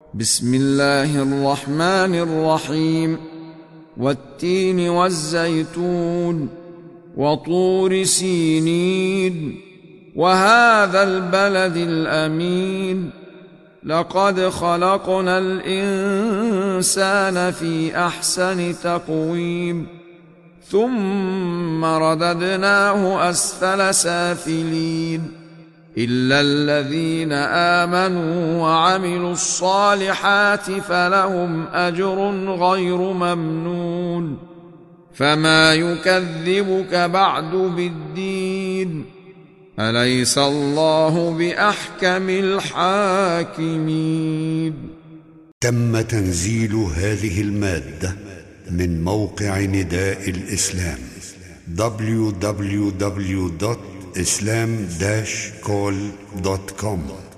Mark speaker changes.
Speaker 1: بسم الله الرحمن الرحيم. والتين والزيتون وطور سينين وهذا البلد الأمين لقد خلقنا الإنسان في أحسن تقويم ثم رددناه أسفل سافلين إلا الذين آمنوا وعملوا الصالحات فلهم أجر غير ممنون. فما يكذبك بعد بالدين أليس الله بأحكم الحاكمين. تم تنزيل هذه المادة من موقع نداء الإسلام www.islam-call.com